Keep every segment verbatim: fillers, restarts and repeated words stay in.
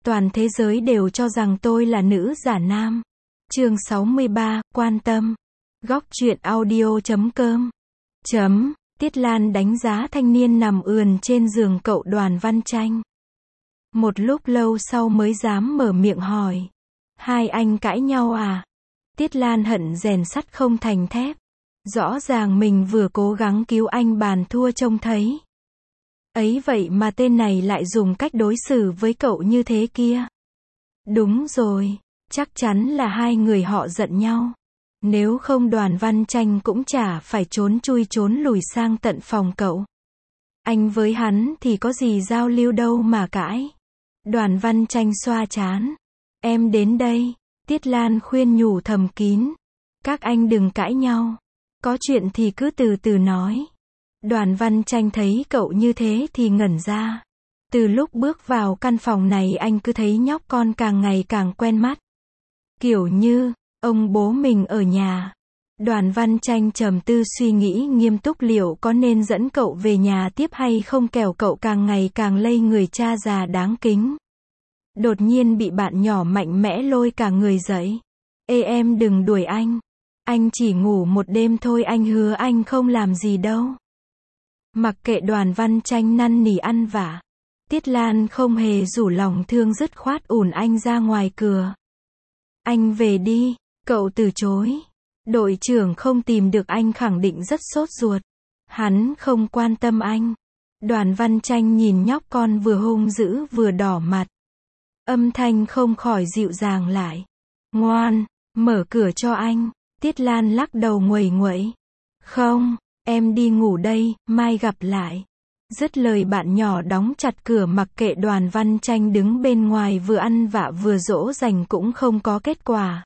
Toàn thế giới đều cho rằng tôi là nữ giả nam. Chương sáu mươi ba, quan tâm. Góc truyện audio chấm com. Chấm. Tiết Lan đánh giá thanh niên nằm ườn trên giường cậu Đoàn Văn Chanh. Một lúc lâu sau mới dám mở miệng hỏi. Hai anh cãi nhau à? Tiết Lan hận rèn sắt không thành thép. Rõ ràng mình vừa cố gắng cứu anh bàn thua trông thấy. Ấy vậy mà tên này lại dùng cách đối xử với cậu như thế kia. Đúng rồi, chắc chắn là hai người họ giận nhau. Nếu không Đoàn Văn Chanh cũng chả phải trốn chui trốn lùi sang tận phòng cậu. Anh với hắn thì có gì giao lưu đâu mà cãi. Đoàn Văn Chanh xoa trán. Em đến đây. Tiết Lan khuyên nhủ thầm kín. Các anh đừng cãi nhau. Có chuyện thì cứ từ từ nói. Đoàn Văn Chanh thấy cậu như thế thì ngẩn ra. Từ lúc bước vào căn phòng này anh cứ thấy nhóc con càng ngày càng quen mắt. Kiểu như, ông bố mình ở nhà. Đoàn Văn Chanh trầm tư suy nghĩ nghiêm túc liệu có nên dẫn cậu về nhà tiếp hay không, kẻo cậu càng ngày càng lây người cha già đáng kính. Đột nhiên bị bạn nhỏ mạnh mẽ lôi cả người dậy. Ê em đừng đuổi anh. Anh chỉ ngủ một đêm thôi, anh hứa anh không làm gì đâu. Mặc kệ Đoàn Văn Chanh năn nỉ ăn vả. Tiết Lan không hề rủ lòng thương, dứt khoát ủn anh ra ngoài cửa. Anh về đi, cậu từ chối. Đội trưởng không tìm được anh khẳng định rất sốt ruột. Hắn không quan tâm anh. Đoàn Văn Chanh nhìn nhóc con vừa hung dữ vừa đỏ mặt. Âm thanh không khỏi dịu dàng lại. Ngoan, mở cửa cho anh. Tiết Lan lắc đầu nguầy nguậy. Không, em đi ngủ đây, mai gặp lại. Dứt lời bạn nhỏ đóng chặt cửa mặc kệ Đoàn Văn Chanh đứng bên ngoài vừa ăn vạ vừa dỗ dành cũng không có kết quả.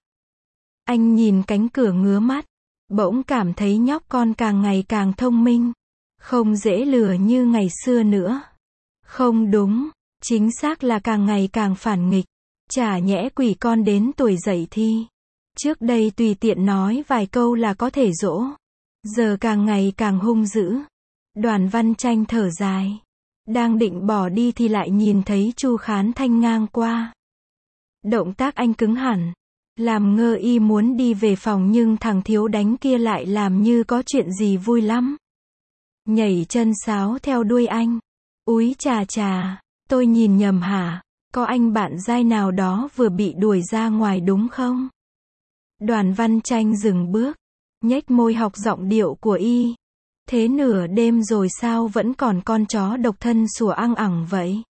Anh nhìn cánh cửa ngứa mắt. Bỗng cảm thấy nhóc con càng ngày càng thông minh. Không dễ lừa như ngày xưa nữa. Không đúng, chính xác là càng ngày càng phản nghịch. Chả nhẽ quỷ con đến tuổi dậy thì. Trước đây tùy tiện nói vài câu là có thể dỗ. Giờ càng ngày càng hung dữ. Đoàn Văn Chanh thở dài. Đang định bỏ đi thì lại nhìn thấy Chu Khán Thanh ngang qua. Động tác anh cứng hẳn. Làm ngơ y muốn đi về phòng nhưng thằng thiếu đánh kia lại làm như có chuyện gì vui lắm. Nhảy chân sáo theo đuôi anh. Úi chà chà, tôi nhìn nhầm hả? Có anh bạn giai nào đó vừa bị đuổi ra ngoài đúng không? Đoàn Văn Chanh dừng bước. Nhếch môi học giọng điệu của y. Thế nửa đêm rồi sao vẫn còn con chó độc thân sủa ăng ẳng vậy?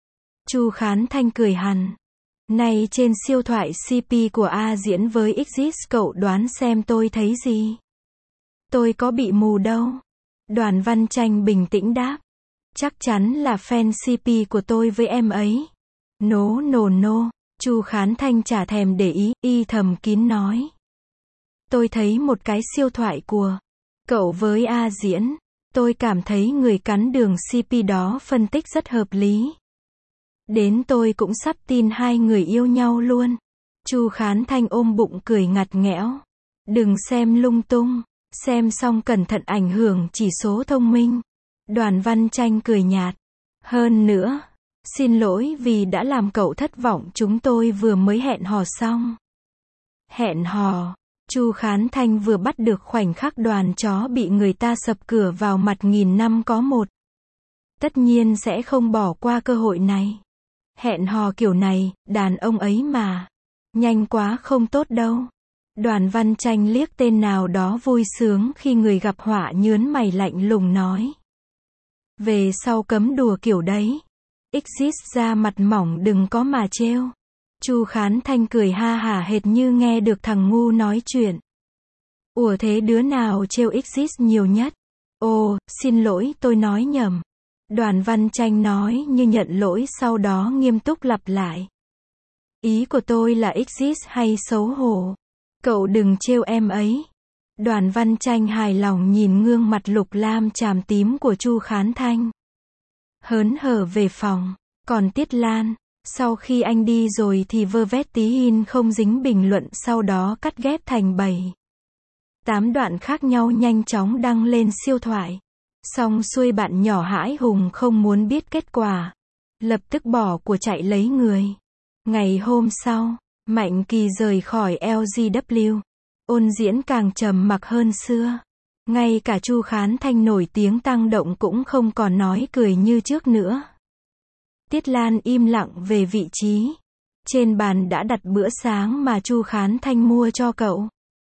Chu Khán Thanh cười hằn. Này trên siêu thoại xê pê của A diễn với Exist cậu đoán xem tôi thấy gì? Tôi có bị mù đâu. Đoàn Văn Chanh bình tĩnh đáp. Chắc chắn là fan xê pê của tôi với em ấy. Nố nồ nô. Chu Khán Thanh chả thèm để ý, y thầm kín nói. Tôi thấy một cái siêu thoại của cậu với A diễn. Tôi cảm thấy người cắn đường xê pê đó phân tích rất hợp lý. Đến tôi cũng sắp tin hai người yêu nhau luôn. Chu Khán Thanh ôm bụng cười ngặt nghẽo. Đừng xem lung tung. Xem xong cẩn thận ảnh hưởng chỉ số thông minh. Đoàn Văn Chanh cười nhạt. Hơn nữa. Xin lỗi vì đã làm cậu thất vọng, chúng tôi vừa mới hẹn hò xong. Hẹn hò. Chu Khán Thanh vừa bắt được khoảnh khắc Đoàn chó bị người ta sập cửa vào mặt nghìn năm có một. Tất nhiên sẽ không bỏ qua cơ hội này. Hẹn hò kiểu này, đàn ông ấy mà. Nhanh quá không tốt đâu. Đoàn Văn Chanh liếc tên nào đó vui sướng khi người gặp họa, nhớn mày lạnh lùng nói. Về sau cấm đùa kiểu đấy. Exist ra mặt mỏng đừng có mà trêu. Chu Khán Thanh cười ha hả hệt như nghe được thằng ngu nói chuyện. Ủa thế đứa nào trêu Exist nhiều nhất? Ồ, xin lỗi tôi nói nhầm. Đoàn Văn Chanh nói như nhận lỗi, sau đó nghiêm túc lặp lại. Ý của tôi là Exist hay xấu hổ. Cậu đừng trêu em ấy. Đoàn Văn Chanh hài lòng nhìn gương mặt lục lam chàm tím của Chu Khán Thanh. Hớn hở về phòng. Còn Tiết Lan, sau khi anh đi rồi thì vơ vét tí in không dính bình luận, sau đó cắt ghép thành bảy tám đoạn khác nhau nhanh chóng đăng lên siêu thoại. Xong xuôi bạn nhỏ hãi hùng không muốn biết kết quả. Lập tức bỏ của chạy lấy người. Ngày hôm sau, Mạnh Kỳ rời khỏi lờ giê vê. Ôn Diễn càng trầm mặc hơn xưa. Ngay cả Chu Khán Thanh nổi tiếng tăng động cũng không còn nói cười như trước nữa. Tiết Lan im lặng về vị trí. Trên bàn đã đặt bữa sáng mà Chu Khán Thanh mua cho cậu.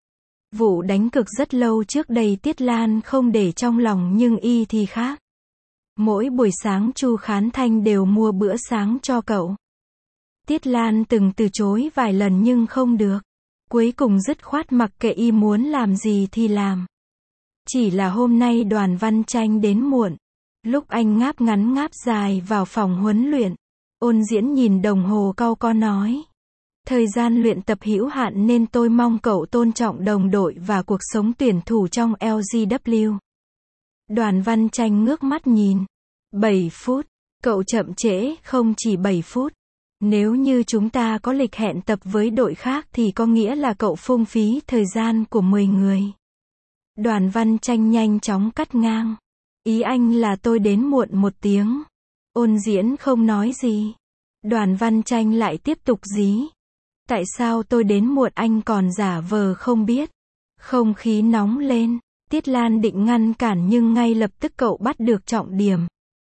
Vụ đánh cực rất lâu trước đây Tiết Lan không để trong lòng nhưng y thì khác. Mỗi buổi sáng Chu Khán Thanh đều mua bữa sáng cho cậu. Tiết Lan từng từ chối vài lần nhưng không được. Cuối cùng dứt khoát mặc kệ y muốn làm gì thì làm. Chỉ là hôm nay Đoàn Văn Tranh đến muộn. Lúc anh ngáp ngắn ngáp dài vào phòng huấn luyện, Ôn Diễn nhìn đồng hồ cau có nói. Thời gian luyện tập hữu hạn nên tôi mong cậu tôn trọng đồng đội và cuộc sống tuyển thủ trong lờ giê vê. Đoàn Văn Tranh ngước mắt nhìn. bảy phút. Cậu chậm trễ không chỉ bảy phút. Nếu như chúng ta có lịch hẹn tập với đội khác thì có nghĩa là cậu phung phí thời gian của mười người. Đoàn Văn Tranh nhanh chóng cắt ngang. Ý anh là tôi đến muộn một tiếng. Ôn Diễn không nói gì. Đoàn Văn Tranh lại tiếp tục dí. Tại sao tôi đến muộn anh còn giả vờ không biết? Không khí nóng lên. Tiết Lan định ngăn cản nhưng ngay lập tức cậu bắt được trọng điểm.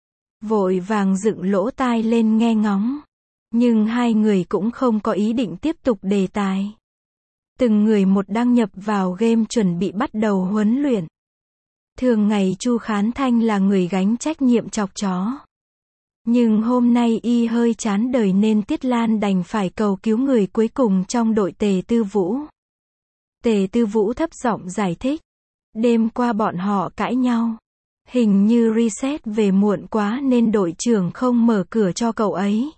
Vội vàng dựng lỗ tai lên nghe ngóng. Nhưng hai người cũng không có ý định tiếp tục đề tài. Từng người một đăng nhập vào game chuẩn bị bắt đầu huấn luyện. Thường ngày Chu Khán Thanh là người gánh trách nhiệm chọc chó. Nhưng hôm nay y hơi chán đời nên Tiết Lan đành phải cầu cứu người cuối cùng trong đội Tề Tư Vũ. Tề Tư Vũ thấp giọng giải thích. Đêm qua bọn họ cãi nhau. Hình như reset về muộn quá nên đội trưởng không mở cửa cho cậu ấy.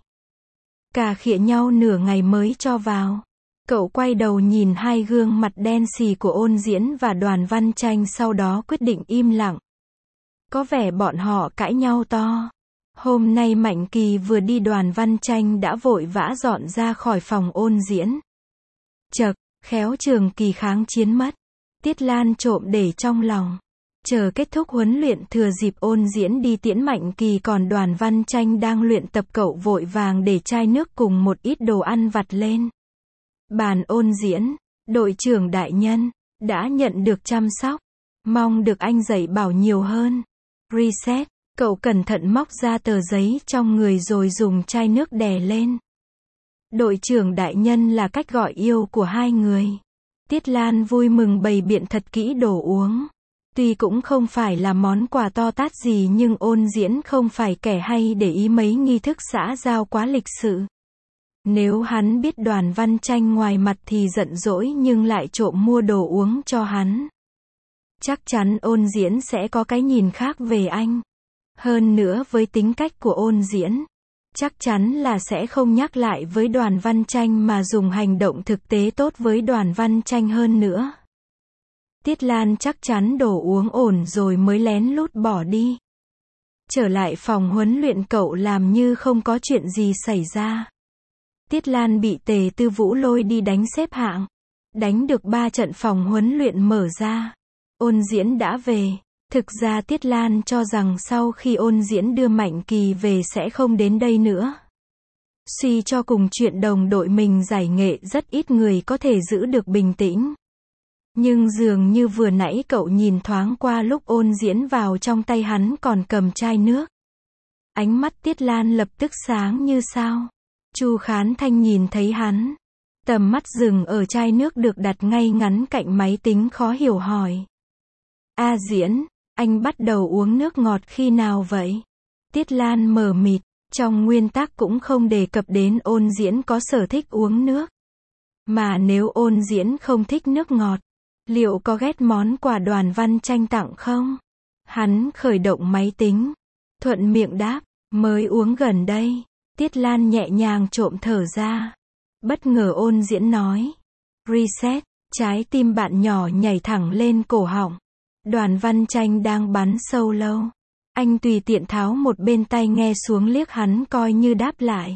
Cà khịa nhau nửa ngày mới cho vào. Cậu quay đầu nhìn hai gương mặt đen xì của Ôn Diễn và Đoàn Văn Tranh sau đó quyết định im lặng. Có vẻ bọn họ cãi nhau to. Hôm nay Mạnh Kỳ vừa đi Đoàn Văn Tranh đã vội vã dọn ra khỏi phòng Ôn Diễn. Chậc, khéo Trường Kỳ kháng chiến mất. Tiết Lan trộm để trong lòng. Chờ kết thúc huấn luyện thừa dịp Ôn Diễn đi tiễn Mạnh Kỳ còn Đoàn Văn Tranh đang luyện tập cậu vội vàng để chai nước cùng một ít đồ ăn vặt lên. Bàn Ôn Diễn, đội trưởng đại nhân, đã nhận được chăm sóc. Mong được anh dạy bảo nhiều hơn. Reset, cậu cẩn thận móc ra tờ giấy trong người rồi dùng chai nước đè lên. Đội trưởng đại nhân là cách gọi yêu của hai người. Tiết Lan vui mừng bày biện thật kỹ đồ uống. Tuy cũng không phải là món quà to tát gì nhưng Ôn Diễn không phải kẻ hay để ý mấy nghi thức xã giao quá lịch sự. Nếu hắn biết Đoàn Văn Tranh ngoài mặt thì giận dỗi nhưng lại trộm mua đồ uống cho hắn. Chắc chắn Ôn Diễn sẽ có cái nhìn khác về anh. Hơn nữa với tính cách của Ôn Diễn, chắc chắn là sẽ không nhắc lại với Đoàn Văn Tranh mà dùng hành động thực tế tốt với Đoàn Văn Tranh hơn nữa. Tiết Lan chắc chắn đồ uống ổn rồi mới lén lút bỏ đi. Trở lại phòng huấn luyện cậu làm như không có chuyện gì xảy ra. Tiết Lan bị Tề Tư Vũ lôi đi đánh xếp hạng. Đánh được ba trận phòng huấn luyện mở ra. Ôn Diễn đã về. Thực ra Tiết Lan cho rằng sau khi Ôn Diễn đưa Mạnh Kỳ về sẽ không đến đây nữa. Suy cho cùng chuyện đồng đội mình giải nghệ rất ít người có thể giữ được bình tĩnh. Nhưng dường như vừa nãy cậu nhìn thoáng qua lúc Ôn Diễn vào trong tay hắn còn cầm chai nước. Ánh mắt Tiết Lan lập tức sáng như sao. Chu Khán Thanh nhìn thấy hắn. Tầm mắt dừng ở chai nước được đặt ngay ngắn cạnh máy tính khó hiểu hỏi. A Diễn, anh bắt đầu uống nước ngọt khi nào vậy? Tiết Lan mờ mịt, trong nguyên tắc cũng không đề cập đến Ôn Diễn có sở thích uống nước. Mà nếu Ôn Diễn không thích nước ngọt, liệu có ghét món quà Đoàn Văn Tranh tặng không? Hắn khởi động máy tính. Thuận miệng đáp, mới uống gần đây. Tiết Lan nhẹ nhàng trộm thở ra. Bất ngờ Ôn Diễn nói. Reset, trái tim bạn nhỏ nhảy thẳng lên cổ họng. Đoàn Văn Tranh đang bắn sâu lâu. Anh tùy tiện tháo một bên tai nghe xuống liếc hắn coi như đáp lại.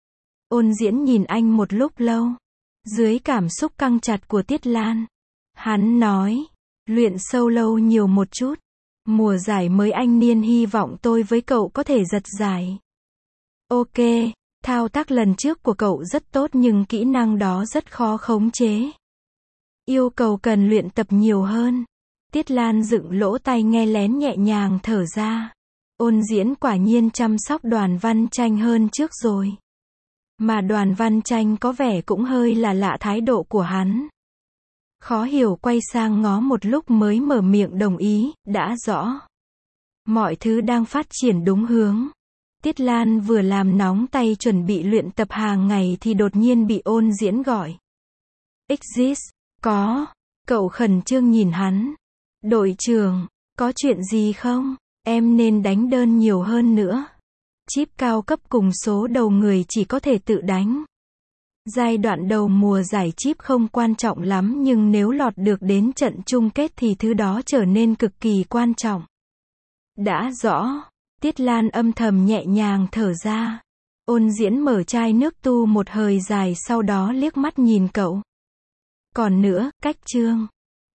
Ôn Diễn nhìn anh một lúc lâu. Dưới cảm xúc căng chặt của Tiết Lan. Hắn nói. Luyện sâu lâu nhiều một chút. Mùa giải mới anh Niên hy vọng tôi với cậu có thể giật giải. Ok, Thao tác lần trước của cậu rất tốt nhưng kỹ năng đó rất khó khống chế. Yêu cầu cần luyện tập nhiều hơn. Tiết Lan dựng lỗ tai nghe lén nhẹ nhàng thở ra. Ôn Diễn quả nhiên chăm sóc Đoàn Văn Tranh hơn trước rồi. Mà Đoàn Văn Tranh có vẻ cũng hơi là lạ thái độ của hắn. Khó hiểu quay sang ngó một lúc mới mở miệng đồng ý, đã rõ. Mọi thứ đang phát triển đúng hướng. Tiết Lan vừa làm nóng tay chuẩn bị luyện tập hàng ngày thì đột nhiên bị Ôn Diễn gọi. Exist, có. Cậu khẩn trương nhìn hắn. Đội trưởng, có chuyện gì không? Em nên đánh đơn nhiều hơn nữa. Chip cao cấp cùng số đầu người chỉ có thể tự đánh. Giai đoạn đầu mùa giải chip không quan trọng lắm nhưng nếu lọt được đến trận chung kết thì thứ đó trở nên cực kỳ quan trọng. Đã rõ. Tiết Lan âm thầm nhẹ nhàng thở ra. Ôn Diễn mở chai nước tu một hơi dài sau đó liếc mắt nhìn cậu. Còn nữa, cách chương.